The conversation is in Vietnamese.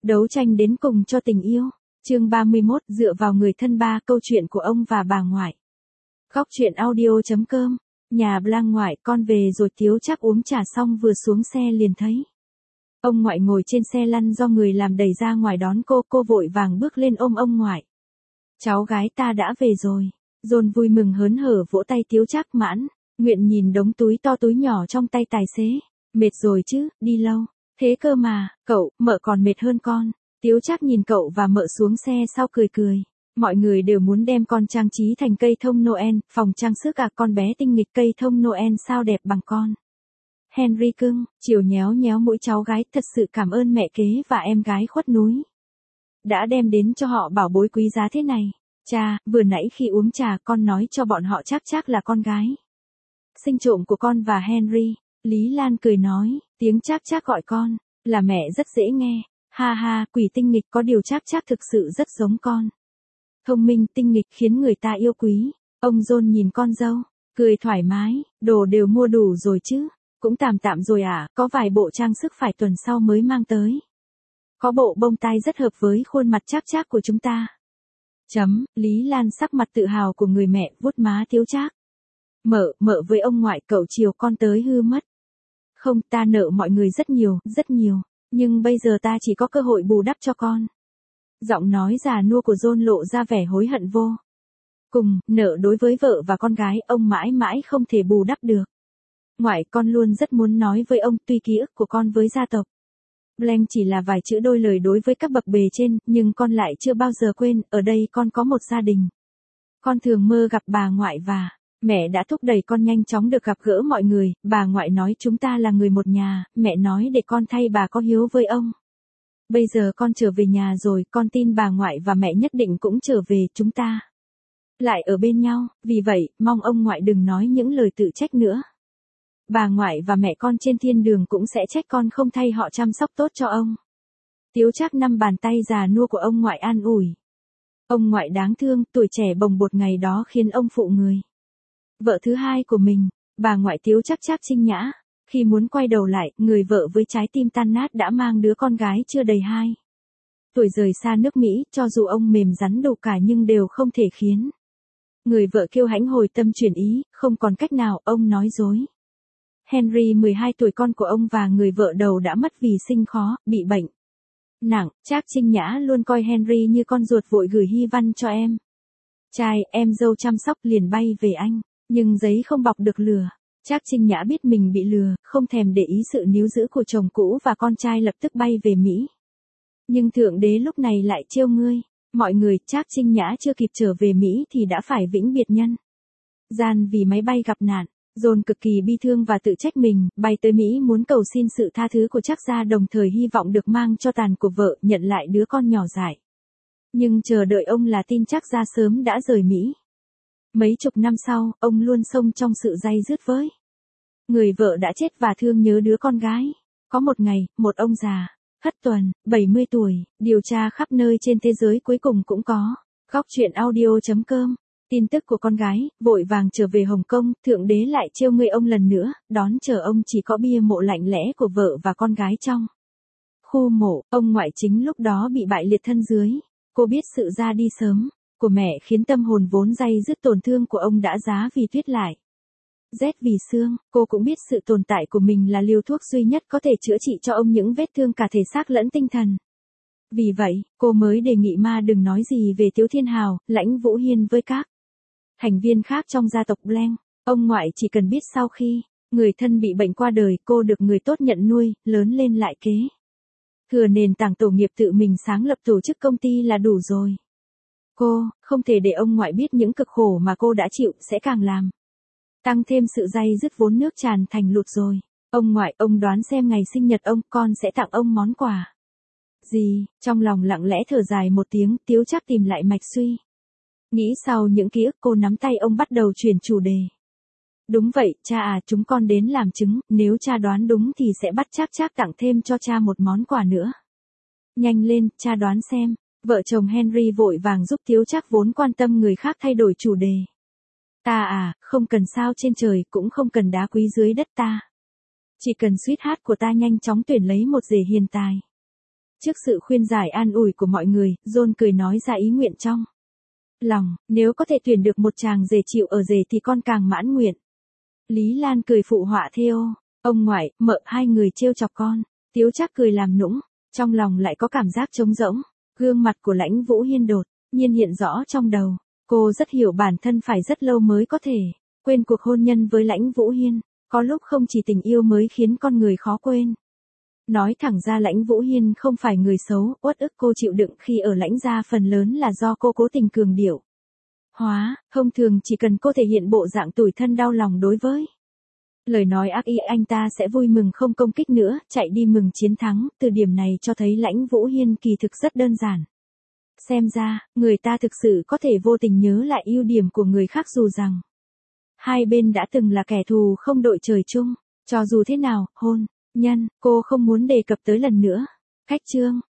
Đấu tranh đến cùng cho tình yêu. Chương 31, dựa vào người thân ba, câu chuyện của ông và bà ngoại. Góc truyện audio.com. Nhà Blanc ngoại, con về rồi. Tiếu Trác uống trà xong vừa xuống xe liền thấy ông ngoại ngồi trên xe lăn do người làm đẩy ra ngoài đón cô vội vàng bước lên ôm ông ngoại. Cháu gái ta đã về rồi. John vui mừng hớn hở vỗ tay Tiếu Trác. Mãn nguyện nhìn đống túi to túi nhỏ trong tay tài xế. Mệt rồi chứ, đi lâu thế cơ mà, cậu, mợ còn mệt hơn con. Tiếu Trác nhìn cậu và mợ xuống xe sau cười cười. Mọi người đều muốn đem con trang trí thành cây thông Noel, phòng trang sức à, con bé tinh nghịch, cây thông Noel sao đẹp bằng con. Henry cưng, chiều nhéo nhéo mũi cháu gái, thật sự cảm ơn mẹ kế và em gái khuất núi. Đã đem đến cho họ bảo bối quý giá thế này. Cha, vừa nãy khi uống trà con nói cho bọn họ Trác là con gái sinh trộm của con và Henry. Lý Lan cười nói, tiếng Trác gọi con là mẹ rất dễ nghe. Ha ha, quỷ tinh nghịch, có điều Trác thực sự rất giống con. Thông minh, tinh nghịch, khiến người ta yêu quý. Ông John nhìn con dâu, cười thoải mái, đồ đều mua đủ rồi chứ. Cũng tạm rồi à, có vài bộ trang sức phải tuần sau mới mang tới. Có bộ bông tai rất hợp với khuôn mặt Trác của chúng ta. Lý Lan sắc mặt tự hào của người mẹ vuốt má Tiếu Trác. Mợ với ông ngoại cậu chiều con tới hư mất. Không, ta nợ mọi người rất nhiều. Nhưng bây giờ ta chỉ có cơ hội bù đắp cho con. Giọng nói già nua của John lộ ra vẻ hối hận vô cùng. Nợ đối với vợ và con gái ông mãi mãi không thể bù đắp được. Ngoại, con luôn rất muốn nói với ông, tuy ký ức của con với gia tộc Blanc chỉ là vài chữ đôi lời đối với các bậc bề trên, nhưng con lại chưa bao giờ quên, ở đây con có một gia đình. Con thường mơ gặp bà ngoại và mẹ đã thúc đẩy con nhanh chóng được gặp gỡ mọi người. Bà ngoại nói chúng ta là người một nhà, mẹ nói để con thay bà có hiếu với ông. Bây giờ con trở về nhà rồi, con tin bà ngoại và mẹ nhất định cũng trở về, chúng ta lại ở bên nhau. Vì vậy, mong ông ngoại đừng nói những lời tự trách nữa. Bà ngoại và mẹ con trên thiên đường cũng sẽ trách con không thay họ chăm sóc tốt cho ông. Tiếu Trác nắm bàn tay già nua của ông ngoại an ủi. Ông ngoại đáng thương, tuổi trẻ bồng bột ngày đó khiến ông phụ người vợ thứ hai của mình, bà ngoại Tiếu Trác Trinh Nhã. Khi muốn quay đầu lại, người vợ với trái tim tan nát đã mang đứa con gái chưa đầy 2 tuổi rời xa nước Mỹ, cho dù ông mềm rắn đủ cả nhưng đều không thể khiến người vợ kiêu hãnh hồi tâm chuyển ý. Không còn cách nào, ông nói dối. Henry 12 tuổi, con của ông và người vợ đầu đã mất vì sinh khó, bị bệnh nặng. Trác Trinh Nhã luôn coi Henry như con ruột, vội gửi hy văn cho em trai, em dâu chăm sóc, liền bay về Anh. Nhưng giấy không bọc được lửa. Trác Trinh Nhã biết mình bị lừa, không thèm để ý sự níu giữ của chồng cũ và con trai, lập tức bay về Mỹ. Nhưng Thượng Đế lúc này lại trêu ngươi. Mọi người, Trác Trinh Nhã chưa kịp trở về Mỹ thì đã phải vĩnh biệt nhân gian vì máy bay gặp nạn. John cực kỳ bi thương và tự trách mình, bay tới Mỹ muốn cầu xin sự tha thứ của Trác gia, đồng thời hy vọng được mang cho tàn của vợ, nhận lại đứa con nhỏ dại. Nhưng chờ đợi ông là tin Trác gia sớm đã rời Mỹ. Mấy chục năm sau, ông luôn sống trong sự day dứt với người vợ đã chết và thương nhớ đứa con gái. Có một ngày, một ông già Hất Tuần, 70 tuổi, điều tra khắp nơi trên thế giới, cuối cùng cũng có góc truyện audio.com. Tin tức của con gái, vội vàng trở về Hồng Kông, Thượng Đế lại trêu ngươi ông lần nữa, đón chờ ông chỉ có bia mộ lạnh lẽ của vợ và con gái trong khu mộ. Ông ngoại chính lúc đó bị bại liệt thân dưới. Cô biết sự ra đi sớm của mẹ khiến tâm hồn vốn day dứt tổn thương của ông đã giá vì tuyết lại rét vì xương. Cô cũng biết sự tồn tại của mình là liều thuốc duy nhất có thể chữa trị cho ông những vết thương cả thể xác lẫn tinh thần. Vì vậy, cô mới đề nghị Ma đừng nói gì về Tiếu Thiên Hào, Lãnh Vũ Hiên với các thành viên khác trong gia tộc Blanc. Ông ngoại chỉ cần biết sau khi người thân bị bệnh qua đời, cô được người tốt nhận nuôi, lớn lên lại kế thừa nền tảng tổ nghiệp tự mình sáng lập, tổ chức công ty là đủ rồi. Cô không thể để ông ngoại biết những cực khổ mà cô đã chịu, sẽ càng làm tăng thêm sự day dứt vốn nước tràn thành lụt rồi. Ông ngoại, ông đoán xem ngày sinh nhật ông, con sẽ tặng ông món quà gì? Trong lòng lặng lẽ thở dài một tiếng, Tiếu Trác tìm lại mạch suy nghĩ sau những ký ức. Cô nắm tay ông bắt đầu chuyển chủ đề. Đúng vậy, cha à, chúng con đến làm chứng, nếu cha đoán đúng thì sẽ bắt Trác tặng thêm cho cha một món quà nữa. Nhanh lên, cha đoán xem. Vợ chồng Henry vội vàng giúp Tiếu Trác vốn quan tâm người khác thay đổi chủ đề. Ta à, không cần sao trên trời, cũng không cần đá quý dưới đất ta. Chỉ cần sweetheart của ta nhanh chóng tuyển lấy một rể hiền tài Trước sự khuyên giải an ủi của mọi người, John cười nói ra ý nguyện trong lòng, nếu có thể tuyển được một chàng rể chịu ở rể thì con càng mãn nguyện. Lý Lan cười phụ họa theo, ông ngoại, mợ hai người trêu chọc con. Tiếu Trác cười làm nũng, trong lòng lại có cảm giác trống rỗng. Gương mặt của Lãnh Vũ Hiên đột nhiên hiện rõ trong đầu. Cô rất hiểu bản thân phải rất lâu mới có thể quên cuộc hôn nhân với Lãnh Vũ Hiên. Có lúc không chỉ tình yêu mới khiến con người khó quên. Nói thẳng ra Lãnh Vũ Hiên không phải người xấu, uất ức cô chịu đựng khi ở Lãnh gia phần lớn là do cô cố tình cường điệu. Thông thường chỉ cần cô thể hiện bộ dạng tủi thân đau lòng đối với lời nói ác ý anh ta sẽ vui mừng không công kích nữa, chạy đi mừng chiến thắng, từ điểm này cho thấy Lãnh Vũ Hiên kỳ thực rất đơn giản. Xem ra, người ta thực sự có thể vô tình nhớ lại ưu điểm của người khác dù rằng hai bên đã từng là kẻ thù không đội trời chung. Cho dù thế nào, hôn nhân, cô không muốn đề cập tới lần nữa. Cách chương